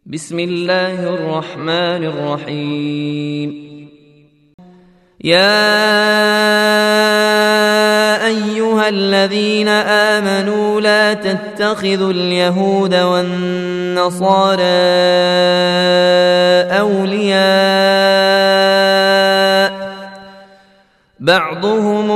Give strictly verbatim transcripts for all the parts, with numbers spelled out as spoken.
بسم الله الرحمن الرحيم. يا أيها الذين آمنوا لا تتخذوا اليهود والنصارى أولياء بعضهم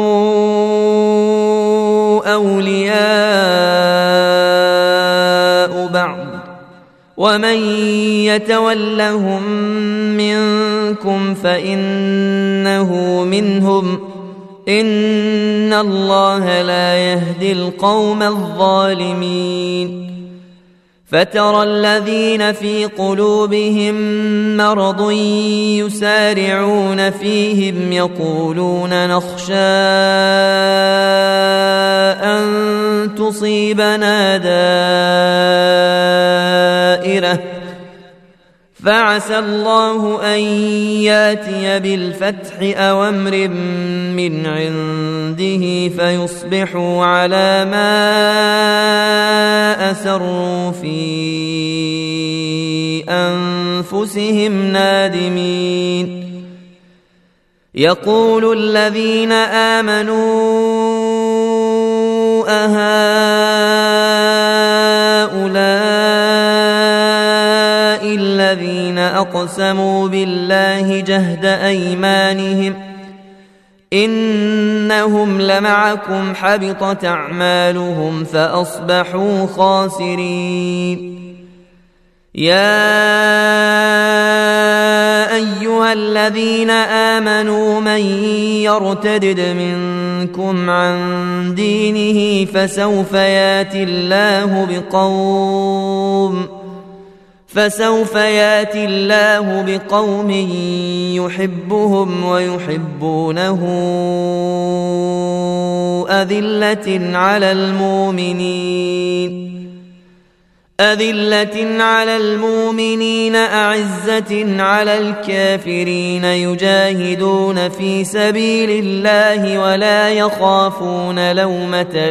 أولياء بعض ومن يتولهم منكم فإنه منهم إن الله لا يهدي القوم الظالمين. فترى الذين في قلوبهم مرض يسارعون فيهم يقولون نخشى أن تصيبنا دائرة فعسى الله أن ياتي بالفتح أو أمر من عنده فيصبحوا على ما أسروا في أنفسهم نادمين. يقول الذين آمنوا أهؤلاء الذين أقسموا بالله جهد أيمانهم إنهم لمعكم حبطت أعمالهم فأصبحوا خاسرين. يا أيها الذين آمنوا من يرتدد منكم عن دينه فسوف ياتي الله بقوم فسوف ياتي الله بقوم يحبهم ويحبونه أذلة على المؤمنين أذلة على المؤمنين أعزة على الكافرين يجاهدون في سبيل الله ولا يخافون لومة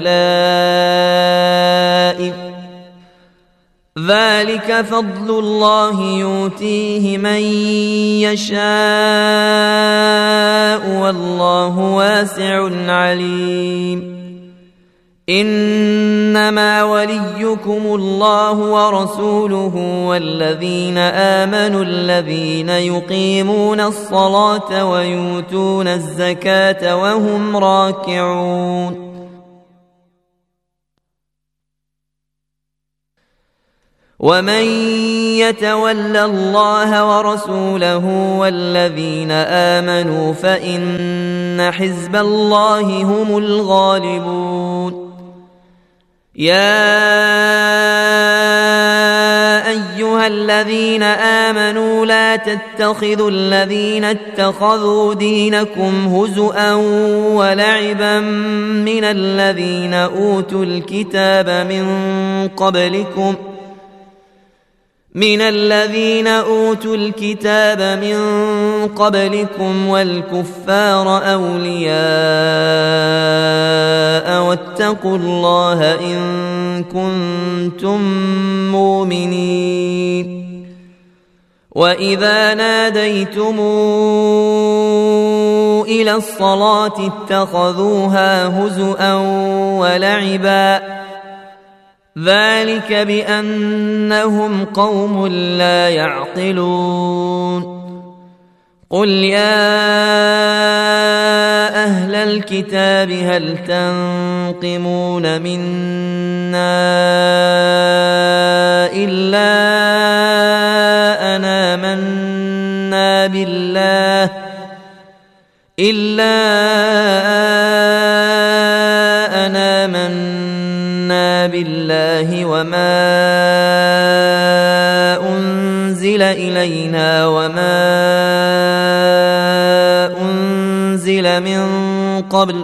لائم ذلك فضل الله يؤتيه من يشاء والله واسع عليم. إنما وليكم الله ورسوله والذين آمنوا الذين يقيمون الصلاة ويؤتون الزكاة وهم راكعون. ومن يتول الله ورسوله والذين آمنوا فإن حزب الله هم الغالبون. يا أيها الذين آمنوا لا تتخذوا الذين اتخذوا دينكم هزؤا ولعبا من الذين أوتوا الكتاب من قبلكم من الذين أوتوا الكتاب من قبلكم والكفار أولياء واتقوا الله إن كنتم مؤمنين. وإذا ناديتم إلى الصلاة اتخذوها هزؤا ولعبا ذلك بأنهم قوم لا يعقلون. قل يا أهل الكتاب هل تنقمون منا إلا أن آمنا بالله إلا أن آمنا بالله وما أنزل إلينا وما أنزل من قبل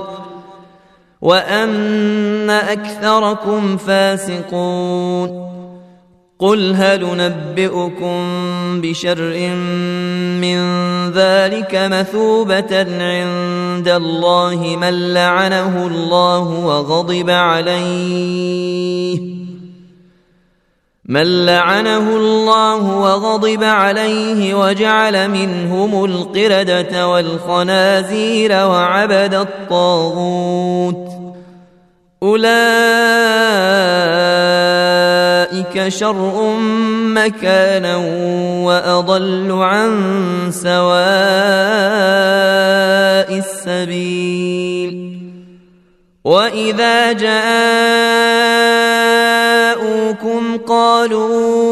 وأن أكثركم فاسقون. قل هل ننبئكم بشر من ذلك مثوبة عند الله من لعنه الله وغضب عليه من لعنه الله وغضب عليه وجعل منهم القردة والخنازير وعبد الطاغوت أولئك شر مكانا وأضل عن سواء السبيل وإذا جاءوكم قالوا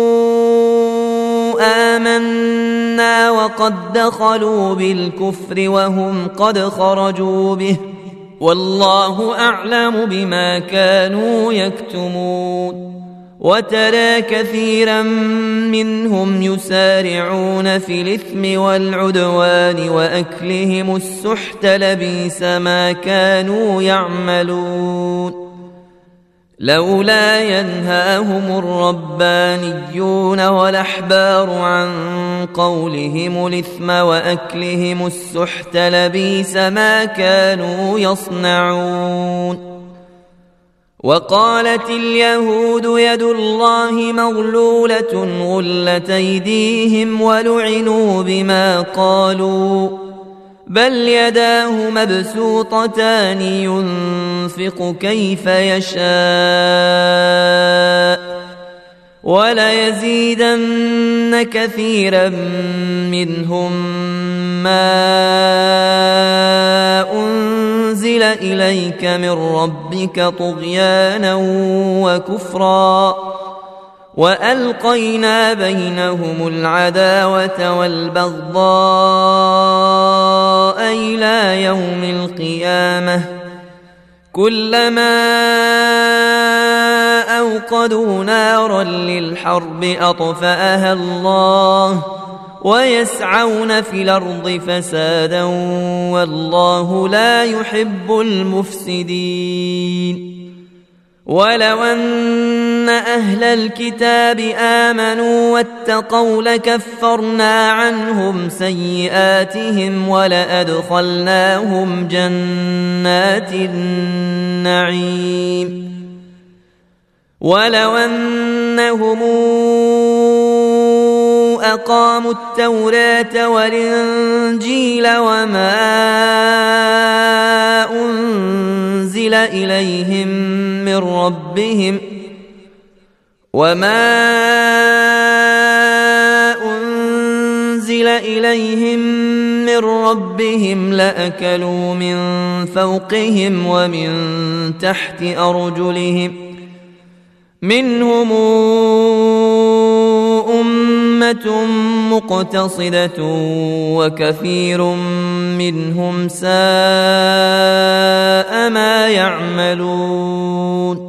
آمنا وقد دخلوا بالكفر وهم قد خرجوا به والله أعلم بما كانوا يكتمون وترى كثيرا منهم يسارعون في الإثم والعدوان وأكلهم السحت لبئس ما كانوا يعملون لولا ينهاهم الربانيون والأحبار عن قولهم الإثم وأكلهم السحت لبئس ما كانوا يصنعون وقالت اليهود يد الله مغلولة غلت أيديهم ولعنوا بما قالوا بل يداه مبسوطتان ينفق كيف يشاء وليزيدن كثيرا منهم ما أنزل إليك من ربك طغيانا وكفرا وألقينا بينهم العداوة والبغضاء إلى يوم القيامة كلما أوقدوا نارا للحرب أطفأها الله ويسعون في الأرض فسادا والله لا يحب المفسدين ولو أن أهل الكتاب آمنوا واتقوا لكفرنا عنهم سيئاتهم ولأدخلناهم جنات النعيم ولو أنهم أقاموا التوراة والإنجيل وما أنزل إليهم من ربهم وما أنزل إليهم من ربهم لأكلوا من فوقهم ومن تحت أرجلهم منهم أمة مقتصدة وكثير منهم ساء ما يعملون